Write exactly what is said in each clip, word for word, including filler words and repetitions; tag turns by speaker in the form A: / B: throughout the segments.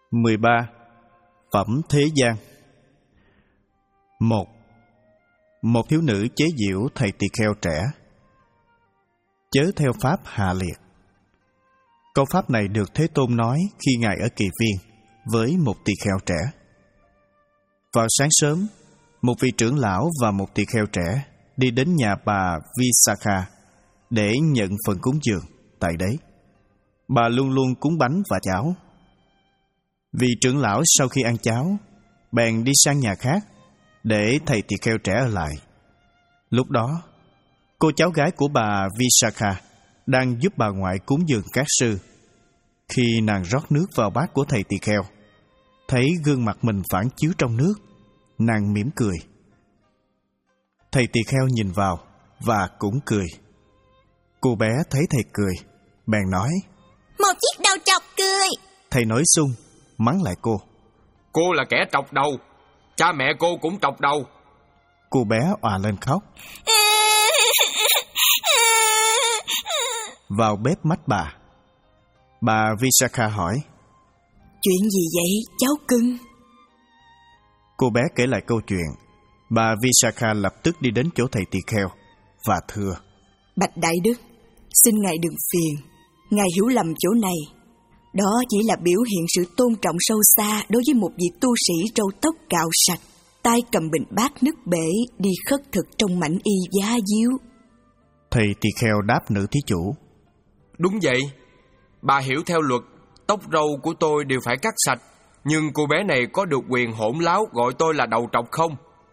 A: mười ba. Phẩm thế gian. Một. Một thiếu nữ chế giễu thầy tỳ kheo trẻ. Chớ theo pháp hạ liệt. Câu pháp này được Thế Tôn nói khi Ngài ở Kỳ Viên với một tỳ kheo trẻ. Vào sáng sớm, một vị trưởng lão và một tỳ kheo trẻ đi đến nhà bà Visakha để nhận phần cúng dường tại đấy. Bà luôn luôn cúng bánh và cháo. Vị trưởng lão sau khi ăn cháo, bèn đi sang nhà khác để thầy tỳ kheo trẻ ở lại. Lúc đó, cô cháu gái của bà Visakha đang giúp bà ngoại cúng dường các sư. Khi nàng rót nước vào bát của thầy tỳ kheo, thấy gương mặt mình phản chiếu trong nước, nàng mỉm cười. Thầy tỳ kheo nhìn vào và cũng cười. Cô bé thấy thầy cười, bèn nói:
B: Một chiếc đầu trọc cười.
A: Thầy nói xung, mắng lại cô:
C: Cô là kẻ trọc đầu, cha mẹ cô cũng trọc đầu.
A: Cô bé òa lên khóc. Vào bếp mách bà. Bà Visakha hỏi:
B: Chuyện gì vậy cháu cưng?
A: Cô bé kể lại câu chuyện. Bà Visakha lập tức đi đến chỗ thầy tỳ kheo và thưa:
B: Bạch Đại Đức, xin Ngài đừng phiền, Ngài hiểu lầm chỗ này. Đó chỉ là biểu hiện sự tôn trọng sâu xa đối với một vị tu sĩ râu tóc cạo sạch, tay cầm bình bát nước bể đi khất thực trong mảnh y giá díu.
A: Thầy tỳ kheo đáp nữ thí chủ:
C: Đúng vậy, bà hiểu theo luật, tóc râu của tôi đều phải cắt sạch, nhưng cô bé này có được quyền hỗn láo gọi tôi là đầu trọc không?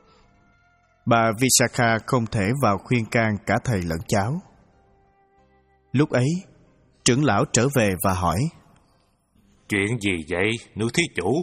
A: Bà Visakha không thể vào khuyên can cả thầy lẫn cháu. Lúc ấy, trưởng lão trở về và hỏi:
D: Chuyện gì vậy, nữ thí chủ?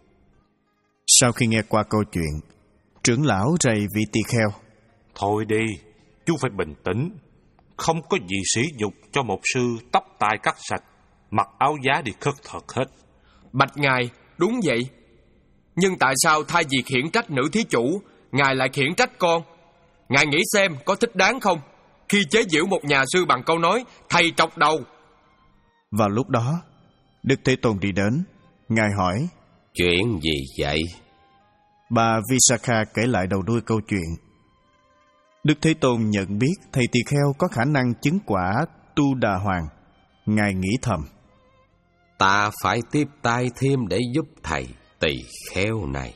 A: Sau khi nghe qua câu chuyện, trưởng lão rầy vị tỳ kheo:
D: Thôi đi, chú phải bình tĩnh. Không có gì sỉ nhục cho một sư tóc tai cắt sạch, mặc áo giá đi khất thực hết.
C: Bạch Ngài, đúng vậy. Nhưng tại sao thay vì khiển trách nữ thí chủ, Ngài lại khiển trách con? Ngài nghĩ xem có thích đáng không, khi chế giễu một nhà sư bằng câu nói thầy trọc đầu?
A: Vào lúc đó, Đức Thế Tôn đi đến. Ngài hỏi:
E: Chuyện gì vậy?
A: Bà Visakha kể lại đầu đuôi câu chuyện. Đức Thế Tôn nhận biết thầy tỳ kheo có khả năng chứng quả Tu Đà Hoàng. Ngài nghĩ thầm:
E: Ta phải tiếp tay thêm để giúp thầy tỳ kheo này.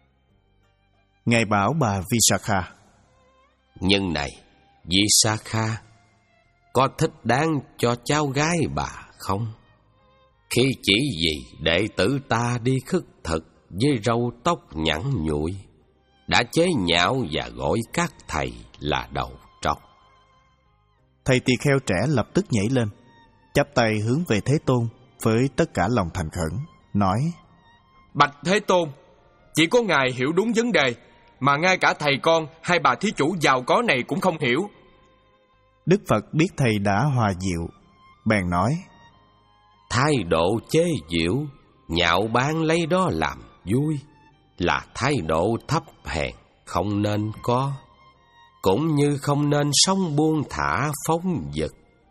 A: Ngài bảo bà Visakha:
E: Nhưng này, Visakha, có thích đáng cho cháu gái bà không? Khi chỉ vì đệ tử ta đi khất thực với râu tóc nhẵn nhụi, đã chế nhạo và gọi các thầy là đầu trọc.
A: Thầy tỳ kheo trẻ lập tức nhảy lên, chắp tay hướng về Thế Tôn với tất cả lòng thành khẩn, nói:
C: Bạch Thế Tôn, chỉ có Ngài hiểu đúng vấn đề, mà ngay cả thầy con hay bà thí chủ giàu có này cũng không hiểu.
A: Đức Phật biết thầy đã hòa dịu, bèn nói:
E: Thái độ chế giễu, nhạo báng lấy đó làm vui là thái độ thấp hèn không nên có, cũng như không nên sống buông thả phóng dật.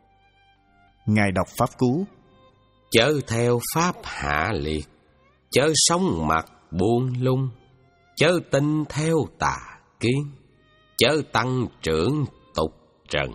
A: Ngài đọc pháp cú:
E: Chớ theo pháp hạ liệt, chớ sống mặt buông lung, chớ tin theo tà kiến, chớ tăng trưởng tục trần.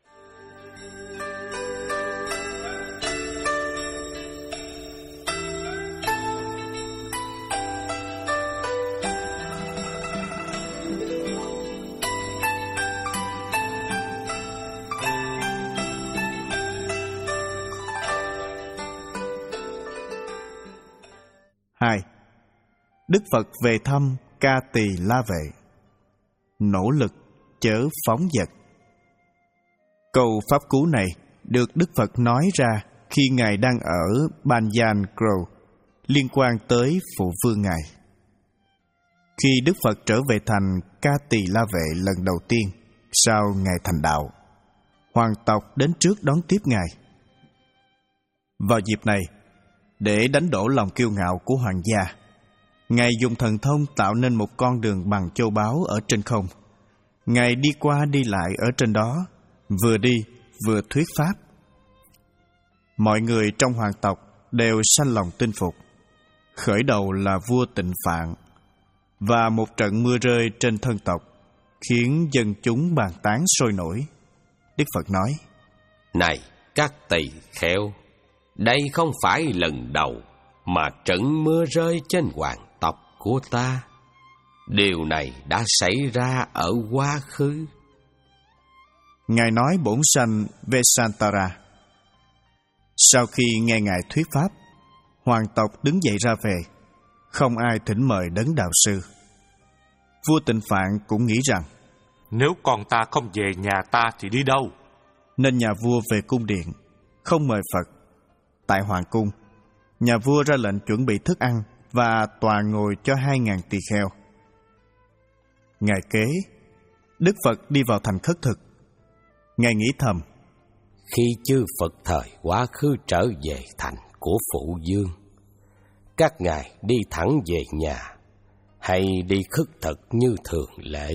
A: Hai. Đức Phật về thăm Ca Tỳ La Vệ. Nỗ lực chớ phóng dật. Câu pháp cú này được Đức Phật nói ra khi Ngài đang ở Banyan Grove, liên quan tới phụ vương Ngài. Khi Đức Phật trở về thành Ca Tỳ La Vệ lần đầu tiên sau Ngài thành đạo, hoàng tộc đến trước đón tiếp Ngài. Vào dịp này, để đánh đổ lòng kiêu ngạo của hoàng gia, Ngài dùng thần thông tạo nên một con đường bằng châu báu ở trên không. Ngài đi qua đi lại ở trên đó, vừa đi vừa thuyết pháp. Mọi người trong hoàng tộc đều sanh lòng tin phục. Khởi đầu là vua Tịnh Phạn, và một trận mưa rơi trên thân tộc khiến dân chúng bàn tán sôi nổi. Đức Phật nói:
E: Này các tỳ kheo, đây không phải lần đầu mà trận mưa rơi trên hoàng tộc của ta. Điều này đã xảy ra ở quá khứ.
A: Ngài nói bổn sanh Vesantara. Sau khi nghe Ngài thuyết pháp, hoàng tộc đứng dậy ra về, không ai thỉnh mời đấng đạo sư. Vua Tịnh Phạn cũng nghĩ rằng
D: nếu con ta không về nhà ta thì đi đâu?
A: Nên nhà vua về cung điện, không mời Phật. Tại hoàng cung, nhà vua ra lệnh chuẩn bị thức ăn và tòa ngồi cho hai ngàn tỳ kheo. Ngày kế, Đức Phật đi vào thành khất thực. Ngài nghĩ thầm:
E: Khi chư Phật thời quá khứ trở về thành của Phụ Dương, các ngài đi thẳng về nhà hay đi khất thực như thường lệ?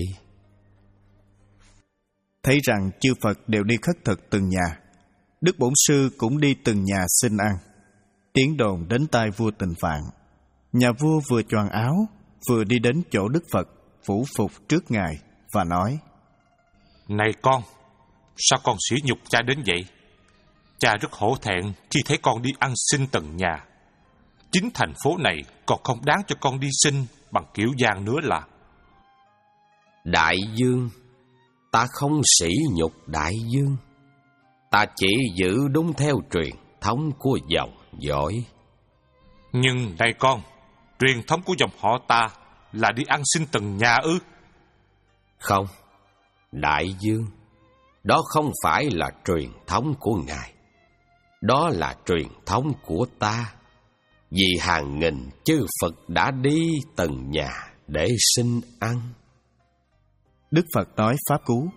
A: Thấy rằng chư Phật đều đi khất thực từng nhà, Đức Bổn Sư cũng đi từng nhà xin ăn. Tiếng đồn đến tai vua Tịnh Phạn. Nhà vua vừa choàng áo, vừa đi đến chỗ Đức Phật, phủ phục trước Ngài và nói:
D: Này con, sao con sỉ nhục cha đến vậy? Cha rất hổ thẹn khi thấy con đi ăn xin từng nhà. Chính thành phố này còn không đáng cho con đi xin bằng kiểu gian nữa là.
E: Đại dương, ta không sỉ nhục đại dương. Ta chỉ giữ đúng theo truyền thống của dòng dõi.
D: Nhưng này con, truyền thống của dòng họ ta là đi ăn xin từng nhà ư?
E: Không, đại dương, đó không phải là truyền thống của ngài. Đó là truyền thống của ta. Vì hàng nghìn chư Phật đã đi từng nhà để xin ăn.
A: Đức Phật nói pháp cú: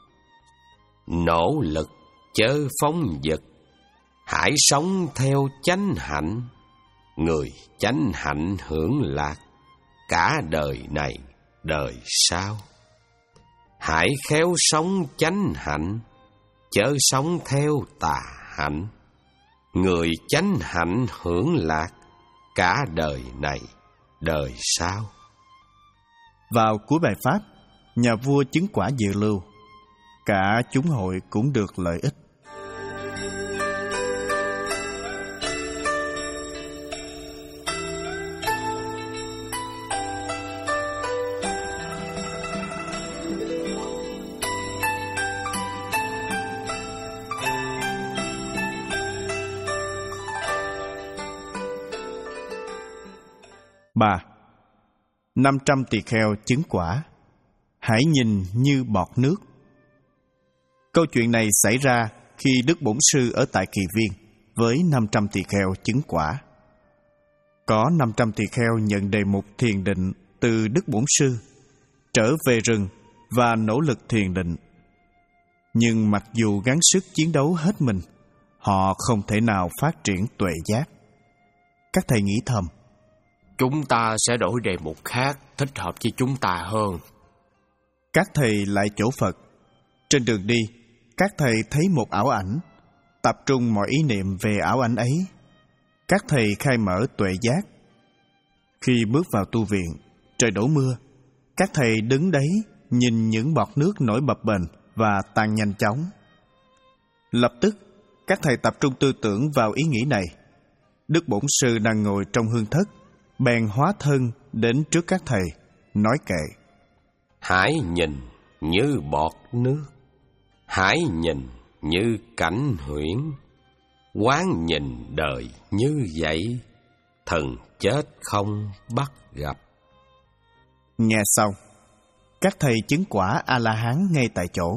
E: Nỗ lực chớ phóng dật, hãy sống theo chánh hạnh. Người chánh hạnh hưởng lạc cả đời này đời sau. Hãy khéo sống chánh hạnh, chớ sống theo tà hạnh. Người chánh hạnh hưởng lạc cả đời này đời sau.
A: Vào cuối bài pháp, nhà vua chứng quả dự lưu, cả chúng hội cũng được lợi ích. Ba. Năm trăm tỳ kheo chứng quả, hãy nhìn như bọt nước. Câu chuyện này xảy ra khi Đức Bổn Sư ở tại Kỳ Viên với năm trăm tỳ kheo chứng quả. Có năm trăm tỳ kheo nhận đề mục thiền định từ Đức Bổn Sư, trở về rừng và nỗ lực thiền định. Nhưng mặc dù gắng sức chiến đấu hết mình, họ không thể nào phát triển tuệ giác. Các thầy nghĩ thầm:
C: Chúng ta sẽ đổi đề mục khác thích hợp với chúng ta hơn.
A: Các thầy lại chỗ Phật. Trên đường đi, các thầy thấy một ảo ảnh, tập trung mọi ý niệm về ảo ảnh ấy. Các thầy khai mở tuệ giác. Khi bước vào tu viện, trời đổ mưa. Các thầy đứng đấy nhìn những bọt nước nổi bập bềnh và tan nhanh chóng. Lập tức, các thầy tập trung tư tưởng vào ý nghĩ này. Đức Bổn Sư đang ngồi trong hương thất, bèn hóa thân đến trước các thầy, nói kệ:
E: Hãy nhìn như bọt nước, hãy nhìn như cảnh huyễn, quán nhìn đời như vậy, thần chết không bắt gặp.
A: Nghe xong, các thầy chứng quả A-la-hán ngay tại chỗ.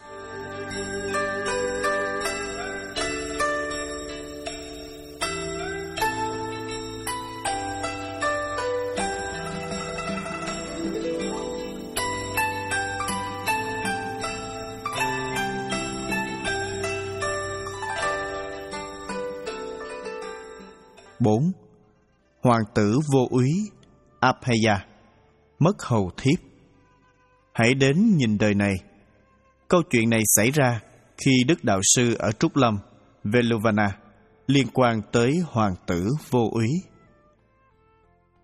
A: Bốn. Hoàng tử vô úy Abhaya mất hầu thiếp. Hãy đến nhìn đời này. Câu chuyện này xảy ra khi Đức Đạo Sư ở Trúc Lâm, Veluvana, liên quan tới hoàng tử vô úy.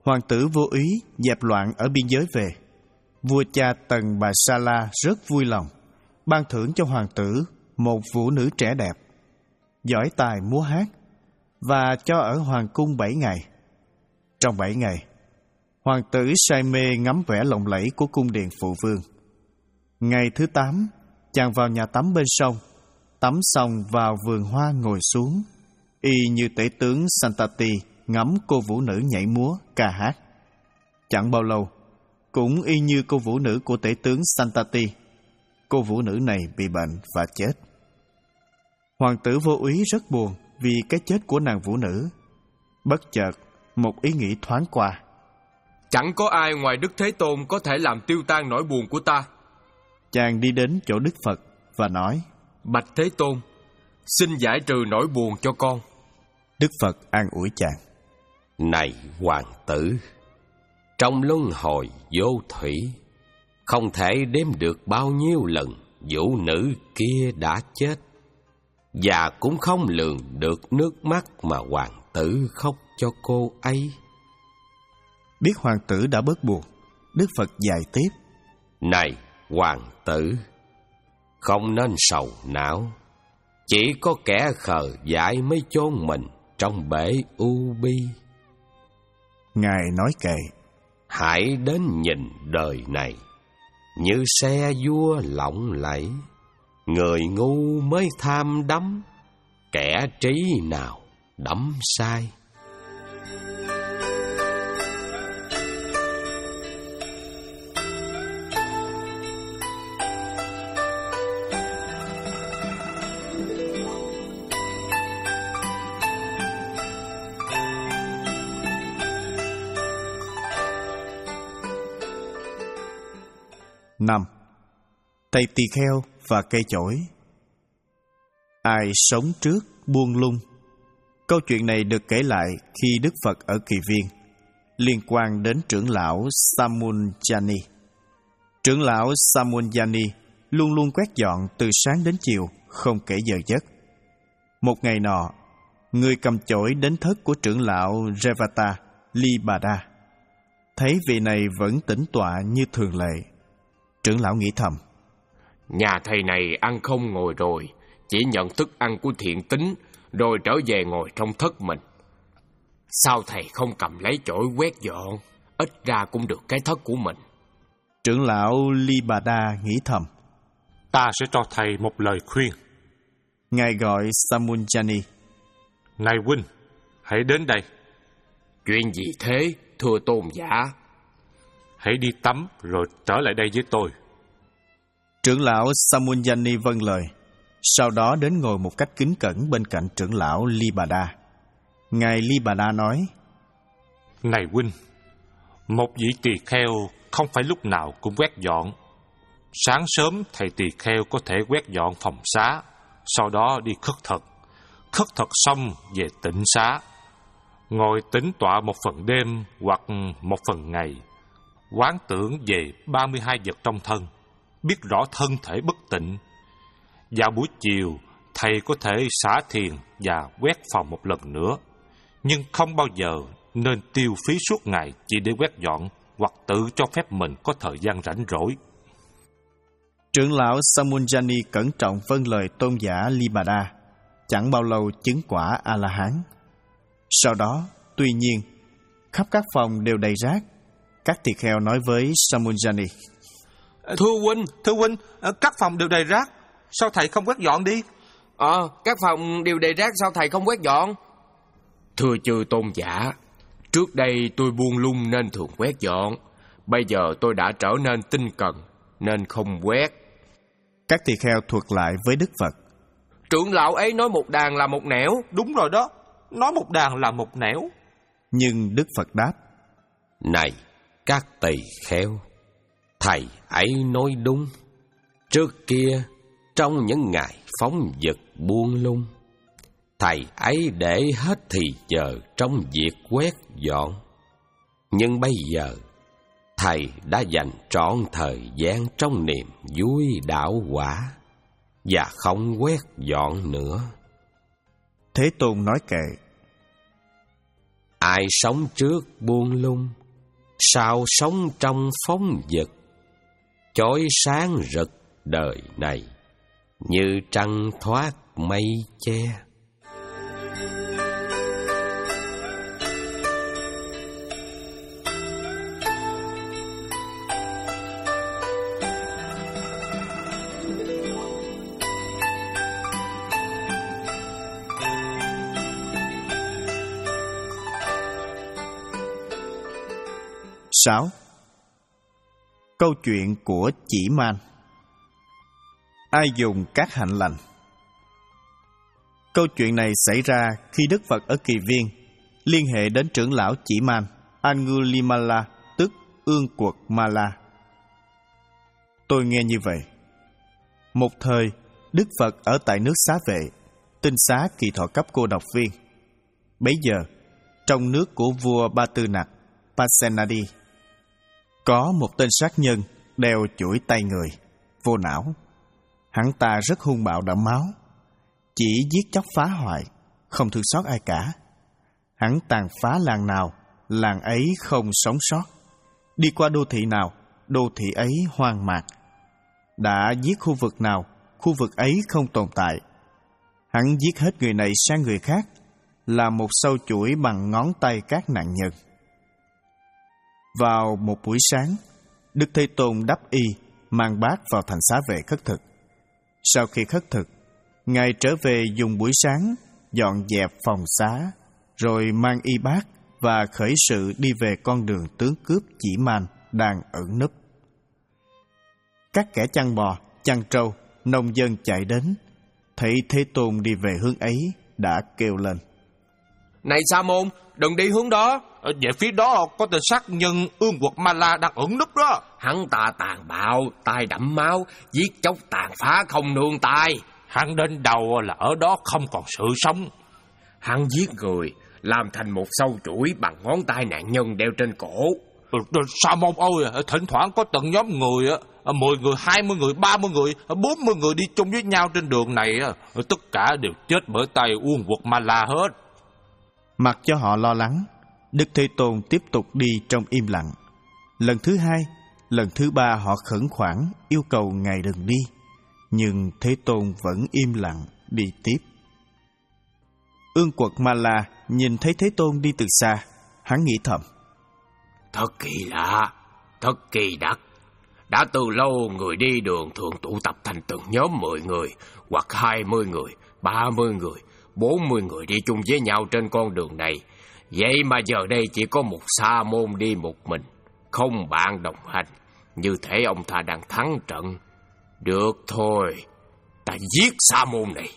A: Hoàng tử vô ý dẹp loạn ở biên giới về. Vua cha Tần Bà Sa La rất vui lòng, ban thưởng cho hoàng tử một vũ nữ trẻ đẹp, giỏi tài múa hát, và cho ở hoàng cung bảy ngày. Trong bảy ngày, hoàng tử say mê ngắm vẻ lộng lẫy của cung điện phụ vương. Ngày thứ tám, chàng vào nhà tắm bên sông, tắm xong vào vườn hoa ngồi xuống, y như tể tướng Santati ngắm cô vũ nữ nhảy múa, ca hát. Chẳng bao lâu, cũng y như cô vũ nữ của tể tướng Santati, cô vũ nữ này bị bệnh và chết. Hoàng tử vô ý rất buồn vì cái chết của nàng vũ nữ. Bất chợt, một ý nghĩ thoáng qua.
C: Chẳng có ai ngoài Đức Thế Tôn có thể làm tiêu tan nỗi buồn của ta.
A: Chàng đi đến chỗ Đức Phật và nói:
C: Bạch Thế Tôn, xin giải trừ nỗi buồn cho con.
A: Đức Phật an ủi chàng:
E: Này hoàng tử, trong luân hồi vô thủy, không thể đếm được bao nhiêu lần vũ nữ kia đã chết, và cũng không lường được nước mắt mà hoàng tử khóc cho cô ấy.
A: Biết hoàng tử đã bớt buồn, Đức Phật dạy tiếp:
E: Này hoàng tử, không nên sầu não. Chỉ có kẻ khờ dại mới chôn mình trong bể u bi.
A: Ngài nói kệ:
E: Hãy đến nhìn đời này như xe vua lộng lẫy. Người ngu mới tham đắm, kẻ trí nào đắm sai.
A: Năm. Thầy tỳ kheo và cây chổi. Ai sống trước buông lung. Câu chuyện này được kể lại khi Đức Phật ở Kỳ Viên, liên quan đến trưởng lão Samunjani. Trưởng lão Samunjani luôn luôn quét dọn từ sáng đến chiều, không kể giờ giấc. Một ngày nọ, người cầm chổi đến thất của trưởng lão Revata Libada. Thấy vị này vẫn tĩnh tọa như thường lệ, trưởng lão nghĩ thầm:
C: Nhà thầy này ăn không ngồi rồi, chỉ nhận thức ăn của thiện tín, rồi trở về ngồi trong thất mình. Sao thầy không cầm lấy chổi quét dọn, ít ra cũng được cái thất của mình.
A: Trưởng lão Libada nghĩ thầm:
D: Ta sẽ cho thầy một lời khuyên.
A: Ngài gọi Samunjani:
D: Này huynh, hãy đến đây.
C: Chuyện gì thế, thưa tôn giả?
D: Hãy đi tắm rồi trở lại đây với tôi.
A: Trưởng lão Samunjani vâng lời, sau đó đến ngồi một cách kính cẩn bên cạnh trưởng lão Libada. Ngài Libada nói:
D: Này huynh, một vị tỳ kheo không phải lúc nào cũng quét dọn. Sáng sớm thầy tỳ kheo có thể quét dọn phòng xá, sau đó đi khất thực. Khất thực xong về tịnh xá, ngồi tĩnh tọa một phần đêm hoặc một phần ngày, quán tưởng về ba mươi hai vật trong thân, biết rõ thân thể bất tịnh. Vào buổi chiều, thầy có thể xả thiền và quét phòng một lần nữa, nhưng không bao giờ nên tiêu phí suốt ngày chỉ để quét dọn hoặc tự cho phép mình có thời gian rảnh rỗi.
A: Trưởng lão Samunjani cẩn trọng vâng lời tôn giả Libada, chẳng bao lâu chứng quả A-la-hán. Sau đó, tuy nhiên, khắp các phòng đều đầy rác. Các tỳ kheo nói với Samunjani:
C: Thưa huynh,
D: Thưa huynh, các phòng đều đầy rác, sao thầy không quét dọn đi?
C: Ờ, à, các phòng đều đầy rác, sao thầy không quét dọn? Thưa chư tôn giả, trước đây tôi buông lung nên thường quét dọn. Bây giờ tôi đã trở nên tinh cần nên không quét.
A: Các tỳ kheo thuật lại với Đức Phật:
C: Trưởng lão ấy nói một đàn là một nẻo.
D: Đúng rồi đó, nói một đàn là một nẻo.
A: Nhưng Đức Phật đáp:
E: Này các tỳ kheo, thầy ấy nói đúng. Trước kia, trong những ngày phóng dật buông lung, thầy ấy để hết thì giờ trong việc quét dọn. Nhưng bây giờ, thầy đã dành trọn thời gian trong niềm vui đạo quả và không quét dọn nữa.
A: Thế Tôn nói kệ:
E: Ai sống trước buông lung sao sống trong phóng dật, chói sáng rực đời này, như trăng thoát mây che.
A: sáu. Câu chuyện của Chỉ Man. Ai dùng các hạnh lành? Câu chuyện này xảy ra khi Đức Phật ở Kỳ Viên liên hệ đến trưởng lão Chỉ Man Angulimala, tức Ương Quật Mala. Tôi nghe như vậy. Một thời, Đức Phật ở tại nước Xá Vệ, tinh xá Kỳ Thọ Cấp cô độc viên. Bấy giờ, trong nước của vua Ba Tư Nặc Pasenadi, có một tên sát nhân đeo chuỗi tay người, vô não. Hắn ta rất hung bạo đẫm máu, chỉ giết chóc phá hoại, không thương xót ai cả. Hắn tàn phá làng nào, làng ấy không sống sót. Đi qua đô thị nào, đô thị ấy hoang mạc. Đã giết khu vực nào, khu vực ấy không tồn tại. Hắn giết hết người này sang người khác, là một sâu chuỗi bằng ngón tay các nạn nhân. Vào một buổi sáng, Đức Thế Tôn đắp y, mang bát vào thành Xá Vệ khất thực. Sau khi khất thực, Ngài trở về dùng buổi sáng dọn dẹp phòng xá, rồi mang y bát và khởi sự đi về con đường tướng cướp Chỉ Man đang ẩn núp. Các kẻ chăn bò, chăn trâu, nông dân chạy đến, thấy Thế Tôn đi về hướng ấy, đã kêu lên:
C: Này Sa Môn, đừng đi hướng đó.
D: Ở về phía đó có tên sát nhân Ương Quật Mala đang ẩn núp đó.
C: Hắn ta tàn bạo, tay đẫm máu, giết chóc tàn phá không nương tay.
D: Hắn đến đầu là ở đó không còn sự sống.
C: Hắn giết người, làm thành một sâu chuỗi bằng ngón tay nạn nhân đeo trên cổ.
D: Sa Môn ơi, thỉnh thoảng có từng nhóm người, mười người, hai mươi người, ba mươi người, bốn mươi người đi chung với nhau trên đường này, tất cả đều chết bởi tay Ương Quật Mala hết.
A: Mặc cho họ lo lắng, Đức Thế Tôn tiếp tục đi trong im lặng. Lần thứ hai, lần thứ ba họ khẩn khoản yêu cầu Ngài đừng đi, nhưng Thế Tôn vẫn im lặng đi tiếp. Ương Quật Mala nhìn thấy Thế Tôn đi từ xa, hắn nghĩ thầm:
C: Thật kỳ lạ, thật kỳ đặc. Đã từ lâu người đi đường thường tụ tập thành từng nhóm mười người, hoặc hai mươi người, ba mươi người, bốn mươi người đi chung với nhau trên con đường này. Vậy mà giờ đây chỉ có một Sa Môn đi một mình, không bạn đồng hành, như thể ông ta đang thắng trận. Được thôi, ta giết Sa Môn này.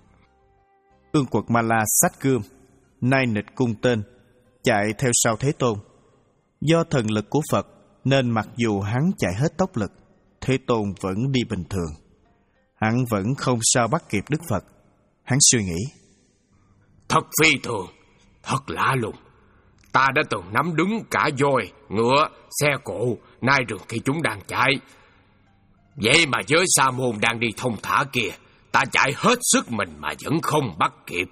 A: Ương Quật Mala xách gươm, nai nịch cung tên, chạy theo sau Thế Tôn. Do thần lực của Phật nên mặc dù hắn chạy hết tốc lực, Thế Tôn vẫn đi bình thường. Hắn vẫn không sao bắt kịp Đức Phật. Hắn suy nghĩ:
C: Thật phi thường, thật lạ lùng. Ta đã từng nắm đứng cả voi, ngựa, xe cộ, nai rừng khi chúng đang chạy. Vậy mà với Sa Môn đang đi thông thả kia, ta chạy hết sức mình mà vẫn không bắt kịp.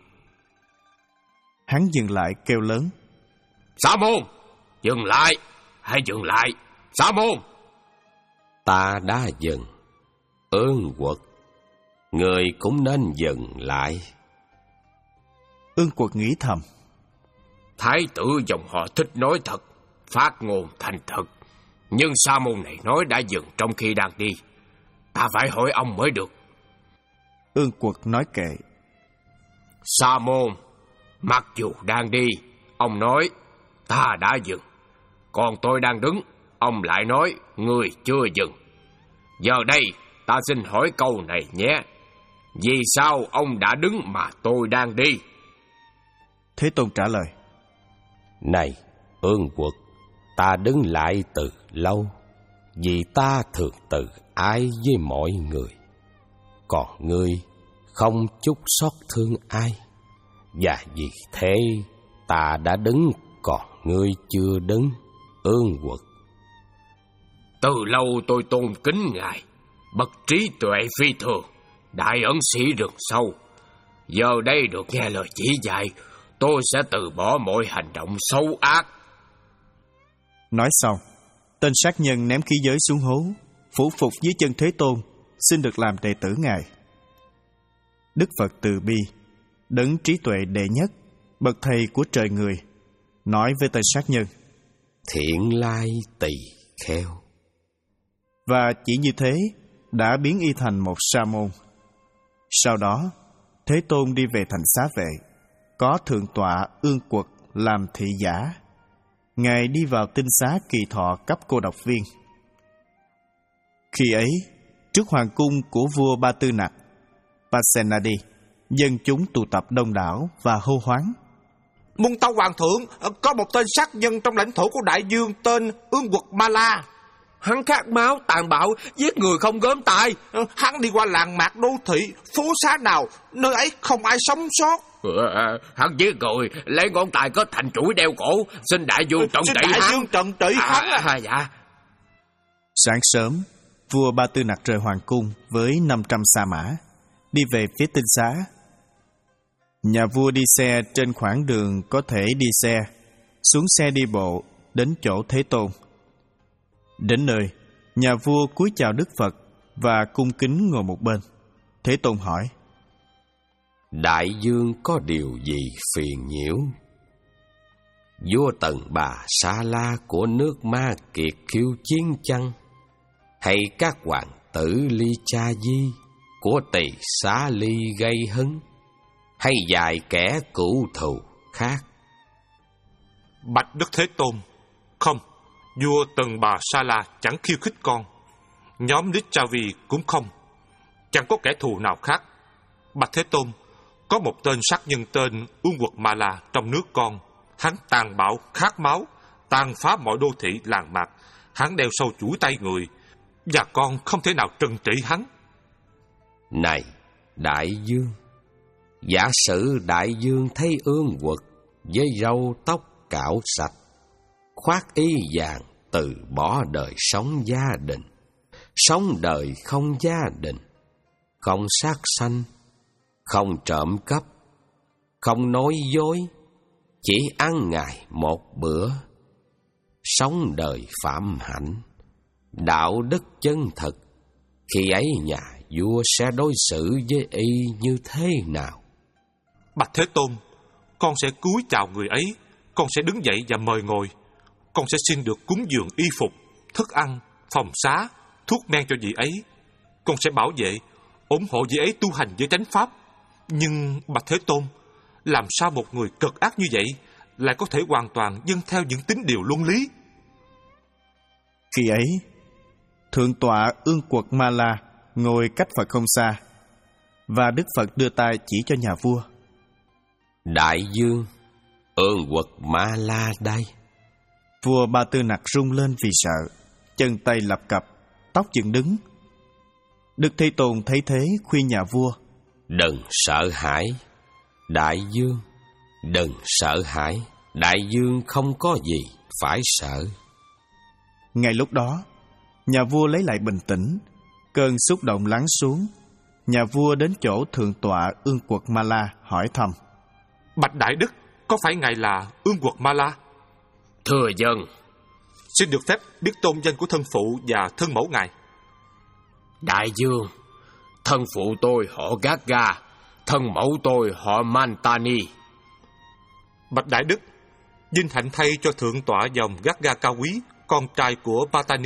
A: Hắn dừng lại kêu lớn:
C: Sa Môn, dừng lại, hãy dừng lại, Sa Môn.
E: Ta đã dừng. Ương Quật, người cũng nên dừng lại.
A: Ương Quật nghĩ thầm:
C: Thái tử dòng họ thích nói thật, phát ngôn thành thật. Nhưng Sa Môn này nói đã dừng trong khi đang đi. Ta phải hỏi ông mới được.
A: Ương Quật nói kệ:
C: Sa Môn, mặc dù đang đi, ông nói ta đã dừng. Còn tôi đang đứng, ông lại nói người chưa dừng. Giờ đây ta xin hỏi câu này nhé. Vì sao ông đã đứng mà tôi đang đi?
A: Thế Tôn trả lời:
E: Này Ương Quật, ta đứng lại từ lâu, vì ta thường từ ái với mọi người. Còn ngươi không chút xót thương ai, và vì thế ta đã đứng, còn ngươi chưa đứng. Ương Quật,
C: từ lâu tôi tôn kính Ngài, bậc trí tuệ phi thường, đại ẩn sĩ rừng sâu. Giờ đây được nghe lời chỉ dạy, tôi sẽ từ bỏ mọi hành động xấu ác.
A: Nói xong, tên sát nhân ném khí giới xuống hố, phủ phục dưới chân Thế Tôn, xin được làm đệ tử Ngài. Đức Phật từ bi, đấng trí tuệ đệ nhất, bậc thầy của trời người, nói với tên sát nhân:
E: Thiện lai tỳ kheo.
A: Và chỉ như thế đã biến y thành một sa môn. Sau đó, Thế Tôn đi về thành Xá Vệ, có thượng tọa Ương Quật làm thị giả. Ngài đi vào tinh xá Kỳ Thọ cấp cô độc viên. Khi ấy, trước hoàng cung của vua Ba Tư Nặc, Pasenadi, dân chúng tụ tập đông đảo và hô hoán:
D: Muôn tâu hoàng thượng, có một tên sát nhân trong lãnh thổ của đại dương tên Ương Quật Ma La.
C: Hắn khát máu, tàn bạo, giết người không gớm tay.
D: Hắn đi qua làng mạc đô thị, phố xá nào, nơi ấy không ai sống sót.
C: Ừ, hắn giết người, lấy ngón tay có thành chuỗi đeo cổ, xin đại vương trần trị hắn.
D: Xin đại vương trần trị
C: à,
D: hắn.
C: À, dạ.
A: Sáng sớm, vua Ba Tư Nặc rời hoàng cung với năm trăm sa mã, đi về phía tinh xá. Nhà vua đi xe trên khoảng đường có thể đi xe, xuống xe đi bộ đến chỗ Thế Tôn. Đến nơi, nhà vua cúi chào Đức Phật và cung kính ngồi một bên. Thế Tôn hỏi:
E: Đại vương có điều gì phiền nhiễu? Vua Tần Bà Sa La của nước Ma Kiệt khiêu chiến chăng? Hay các hoàng tử Ly Cha Di của Tỳ Xá Ly gây hấn? Hay vài kẻ cửu thù khác?
D: Bạch Đức Thế Tôn, không, vua Tần Bà Sa La chẳng khiêu khích con. Nhóm Ly Cha Vi cũng không. Chẳng có kẻ thù nào khác. Bạch Thế Tôn, có một tên sát nhân tên Ương Quật Ma La trong nước con. Hắn tàn bạo, khát máu, tàn phá mọi đô thị làng mạc. Hắn đeo sâu chuỗi tay người, và con không thể nào trừng trị hắn.
E: Này, đại vương, giả sử đại vương thấy Ương Quật với râu tóc cạo sạch, khoác y vàng, từ bỏ đời sống gia đình, sống đời không gia đình, không sát sanh, không trộm cắp, không nói dối, chỉ ăn ngày một bữa, sống đời phạm hạnh, đạo đức chân thực, khi ấy nhà vua sẽ đối xử với y như thế nào?
D: Bạch Thế Tôn, con sẽ cúi chào người ấy, con sẽ đứng dậy và mời ngồi, con sẽ xin được cúng dường y phục, thức ăn, phòng xá, thuốc men cho vị ấy. Con sẽ bảo vệ, ủng hộ vị ấy tu hành với chánh pháp. Nhưng Bạch Thế Tôn, làm sao một người cực ác như vậy lại có thể hoàn toàn dâng theo những tín điều luân lý?
A: Khi ấy, thượng tọa Ương Quật Ma La ngồi cách Phật không xa, và Đức Phật đưa tay chỉ cho nhà vua.
E: Đại vương, Ương Quật Ma La đây.
A: Vua Ba Tư Nặc rung lên vì sợ, chân tay lập cập, tóc dựng đứng. Đức Thế Tôn thấy thế khuyên nhà vua:
E: Đừng sợ hãi, đại vương, đừng sợ hãi, đại vương không có gì phải sợ.
A: Ngay lúc đó, nhà vua lấy lại bình tĩnh, cơn xúc động lắng xuống. Nhà vua đến chỗ thượng tọa Ương Quật Ma La hỏi thăm:
D: Bạch Đại Đức, có phải ngài là Ương Quật Ma La?
C: Thưa dân.
D: Xin được phép biết tôn danh của thân phụ và thân mẫu ngài.
C: Đại vương, thân phụ tôi họ Gaga, thân mẫu tôi họ Mantani.
D: Bạch Đại Đức, vinh hạnh thay cho thượng tọa dòng Gaga cao quý, con trai của Patani.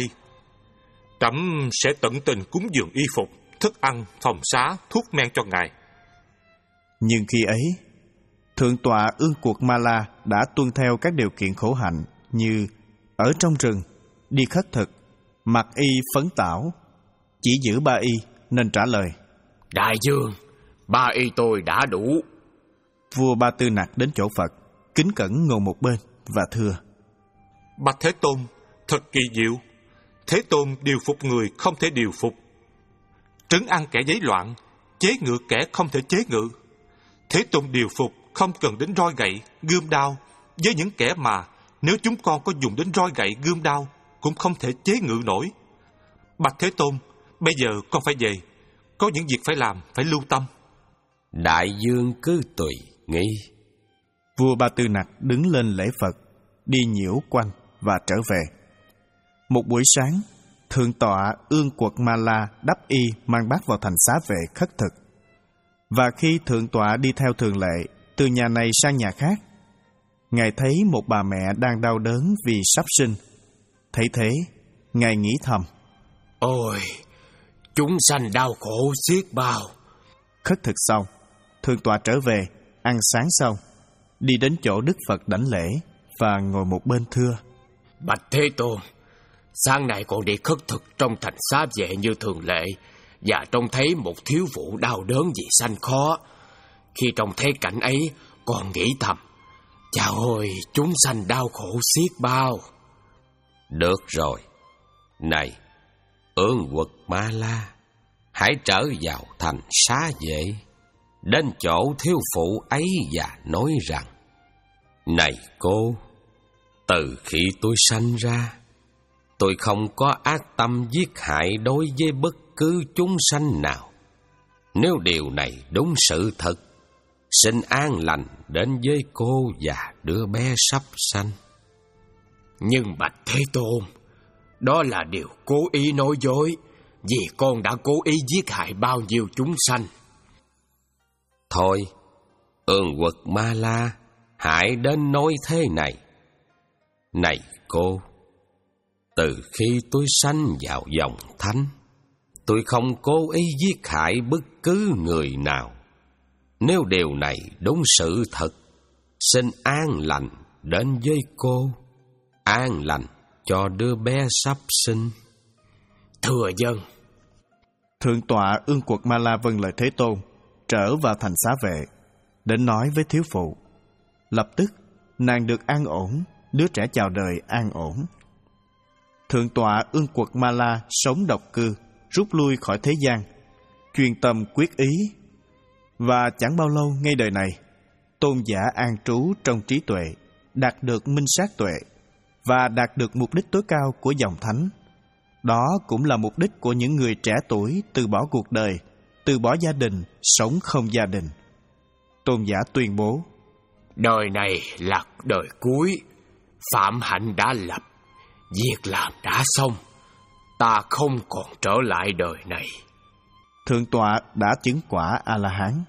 D: Trẫm sẽ tận tình cúng dường y phục, thức ăn, phòng xá, thuốc men cho ngài.
A: Nhưng khi ấy, thượng tọa Ương Quật Ma La đã tuân theo các điều kiện khổ hạnh như ở trong rừng, đi khất thực, mặc y phấn tảo, chỉ giữ ba y nên trả lời:
C: Đại vương, ba y tôi đã đủ.
A: Vua Ba Tư Nặc đến chỗ Phật, kính cẩn ngồi một bên và thưa:
D: Bạch Thế Tôn, thật kỳ diệu. Thế Tôn điều phục người không thể điều phục, trấn an kẻ giấy loạn, chế ngự kẻ không thể chế ngự. Thế Tôn điều phục không cần đến roi gậy, gươm đao, với những kẻ mà nếu chúng con có dùng đến roi gậy, gươm đao cũng không thể chế ngự nổi. Bạch Thế Tôn, bây giờ con phải về, có những việc phải làm, phải lưu tâm.
E: Đại vương cứ tùy nghi.
A: Vua Ba Tư Nặc đứng lên lễ Phật, đi nhiễu quanh và trở về. Một buổi sáng, thượng tọa Ương Quật Ma La đắp y mang bác vào thành xá vệ khất thực. Và khi thượng tọa đi theo thường lệ từ nhà này sang nhà khác, Ngài thấy một bà mẹ đang đau đớn vì sắp sinh. Thấy thế, Ngài nghĩ thầm:
C: Ôi, chúng sanh đau khổ xiết bao.
A: Khất thực xong, thượng tọa trở về, ăn sáng xong, đi đến chỗ Đức Phật đảnh lễ và ngồi một bên thưa:
C: Bạch Thế Tôn, sáng nay con đi khất thực trong thành xá vệ như thường lệ, và trông thấy một thiếu phụ đau đớn vì sanh khó. Khi trông thấy cảnh ấy, con nghĩ thầm: Chà ôi, chúng sanh đau khổ xiết bao.
E: Được rồi. Này, Ương Quật Ma La, hãy trở vào thành xá vệ, đến chỗ thiếu phụ ấy và nói rằng: Này cô, từ khi tôi sanh ra, tôi không có ác tâm giết hại đối với bất cứ chúng sanh nào. Nếu điều này đúng sự thật, xin an lành đến với cô và đứa bé sắp sanh.
C: Nhưng Bạch Thế Tôn, đó là điều cố ý nói dối, vì con đã cố ý giết hại bao nhiêu chúng sanh.
E: Thôi, Ương Quật Ma La, hãy đến nói thế này: Này cô, từ khi tôi sanh vào dòng thánh, tôi không cố ý giết hại bất cứ người nào. Nếu điều này đúng sự thật, xin an lành đến với cô, an lành cho đứa bé sắp sinh.
C: Thưa dân.
A: Thượng tọa Ương Quật Ma La vâng lời Thế Tôn, trở vào thành xá vệ, đến nói với thiếu phụ. Lập tức, nàng được an ổn, đứa trẻ chào đời an ổn. Thượng tọa Ương Quật Ma La sống độc cư, rút lui khỏi thế gian, chuyên tâm quyết ý. Và chẳng bao lâu ngay đời này, tôn giả an trú trong trí tuệ, đạt được minh sát tuệ, và đạt được mục đích tối cao của dòng thánh. Đó cũng là mục đích của những người trẻ tuổi từ bỏ cuộc đời, từ bỏ gia đình, sống không gia đình. Tôn giả tuyên bố:
C: Đời này là đời cuối, phạm hạnh đã lập, việc làm đã xong, ta không còn trở lại đời này.
A: Thượng tọa đã chứng quả A-la-hán.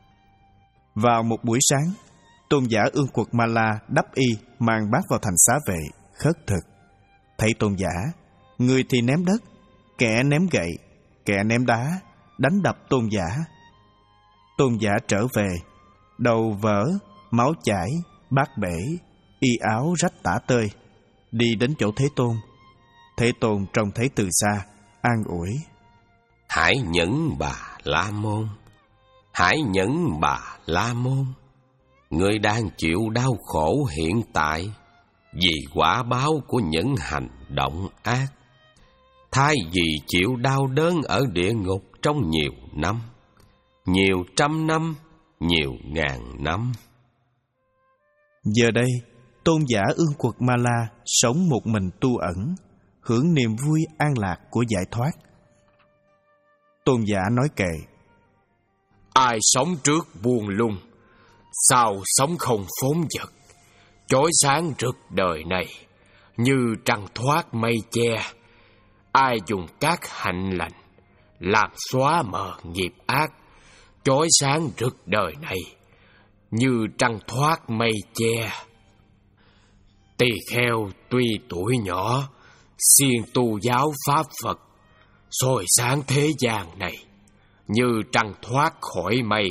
A: Vào một buổi sáng, tôn giả Ương Quật Ma La đắp y mang bát vào thành xá vệ khất thực. Thấy tôn giả, người thì ném đất, kẻ ném gậy, kẻ ném đá, đánh đập tôn giả. Tôn giả trở về, đầu vỡ, máu chảy, bát bể, y áo rách tả tơi, đi đến chỗ Thế Tôn. Thế Tôn trông thấy từ xa, an ủi:
E: Hãy nhẫn bà La Môn, hãy nhẫn bà La Môn. Ngươi đang chịu đau khổ hiện tại vì quả báo của những hành động ác. Thay vì chịu đau đớn ở địa ngục trong nhiều năm, nhiều trăm năm, nhiều ngàn năm.
A: Giờ đây, tôn giả Ương Quật Ma La sống một mình tu ẩn, hưởng niềm vui an lạc của giải thoát. Tôn giả nói kệ:
C: Ai sống trước buông lung, sau sống không phốn vật, chói sáng rực đời này, như trăng thoát mây che. Ai dùng các hạnh lành làm xóa mờ nghiệp ác, chói sáng rực đời này, như trăng thoát mây che. Tỳ kheo tuy tuổi nhỏ, siêng tu giáo pháp Phật, soi sáng thế gian này, như trăng thoát khỏi mây.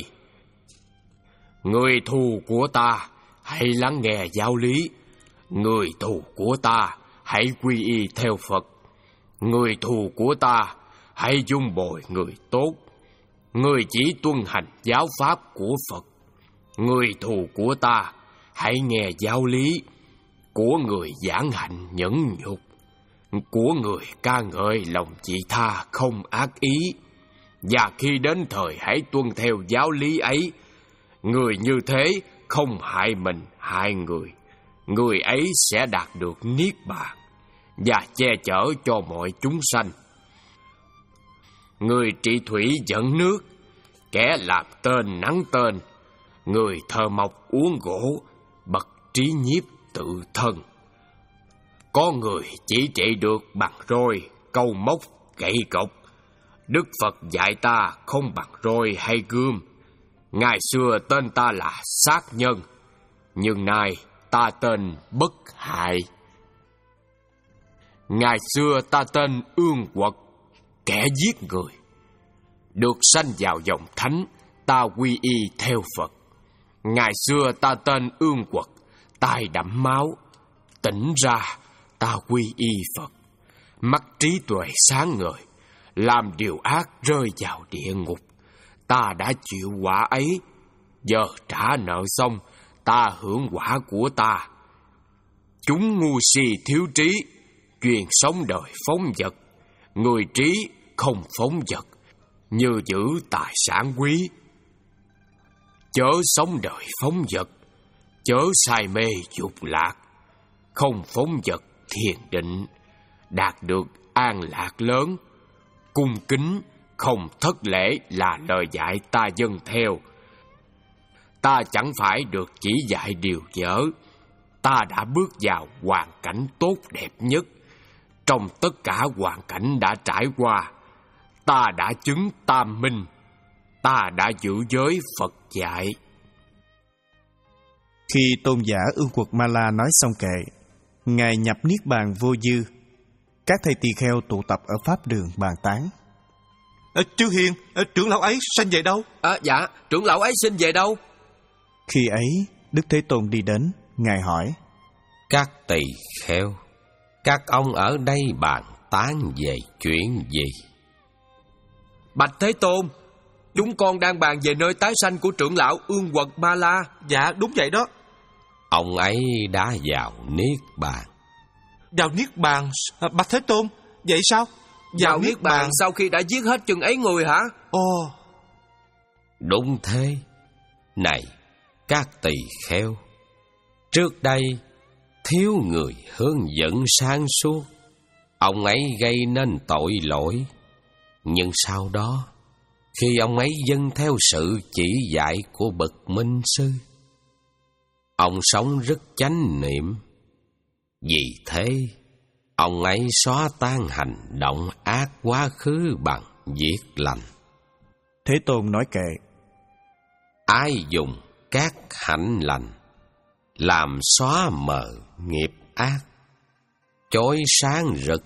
C: Người thù của ta, hãy lắng nghe giáo lý. Người thù của ta, hãy quy y theo Phật. Người thù của ta, hãy dung bồi người tốt. Người chỉ tuân hành giáo pháp của Phật. Người thù của ta, hãy nghe giáo lý. Của người giảng hạnh nhẫn nhục, của người ca ngợi lòng vị tha không ác ý. Và khi đến thời hãy tuân theo giáo lý ấy. Người như thế không hại mình hại người, người ấy sẽ đạt được niết bàn và che chở cho mọi chúng sanh. Người trị thủy dẫn nước, kẻ làm tên nắng tên, người thợ mộc uống gỗ, bậc trí nhiếp tự thân.
E: có người chỉ trị được bằng roi, câu móc, gậy cộc. Đức Phật dạy ta không bằng roi hay gươm. Ngày xưa tên ta là sát nhân, nhưng nay ta tên bất hại. Ngày xưa ta tên ương quật, kẻ giết người. Được sanh vào dòng thánh, ta quy y theo Phật. Ngày xưa ta tên ương quật, tai đẫm máu. Tỉnh ra, ta quy y Phật. Mắt trí tuệ sáng ngời, làm điều ác rơi vào địa ngục. Ta đã chịu quả ấy, giờ trả nợ xong, ta hưởng quả của ta. Chúng ngu si thiếu trí, truyền sống đời phóng dật. Người trí không phóng dật, như giữ tài sản quý. Chớ sống đời phóng dật, chớ say mê dục lạc. Không phóng dật thiền định, đạt được an lạc lớn. Cung kính không thất lễ là lời dạy ta dâng theo. Ta chẳng phải được chỉ dạy điều dở. Ta đã bước vào hoàn cảnh tốt đẹp nhất. Trong tất cả hoàn cảnh đã trải qua, ta đã chứng tam minh. Ta đã giữ giới Phật dạy.
A: Khi tôn giả Ương Quật Ma La nói xong kệ, Ngài nhập niết bàn vô dư. Các thầy tỳ kheo tụ tập ở pháp đường bàn tán.
D: À, Chư Hiền, à, trưởng lão ấy sanh về đâu?
C: À, dạ, trưởng lão ấy sinh về đâu?
A: Khi ấy, Đức Thế Tôn đi đến, Ngài hỏi:
E: Các tỳ kheo, các ông ở đây bàn tán về chuyện gì?
C: Bạch Thế Tôn, chúng con đang bàn về nơi tái sanh của trưởng lão Ương Quật Ma La.
D: Dạ, đúng vậy đó.
E: Ông ấy đã vào niết bàn.
D: Vào niết bàn, à, Bạch Thế Tôn, vậy sao?
C: Vào, vào niết bàn sau khi đã giết hết chừng ấy người hả?
D: Ồ,
E: đúng thế. Này, các tỳ kheo, trước đây thiếu người hướng dẫn sáng suốt, ông ấy gây nên tội lỗi. Nhưng sau đó, khi ông ấy dâng theo sự chỉ dạy của bậc minh sư, ông sống rất chánh niệm. Vì thế, ông ấy xóa tan hành động ác quá khứ bằng việc lành.
A: Thế Tôn nói kệ:
E: Ai dùng các hạnh lành làm xóa mờ nghiệp ác, chói sáng rực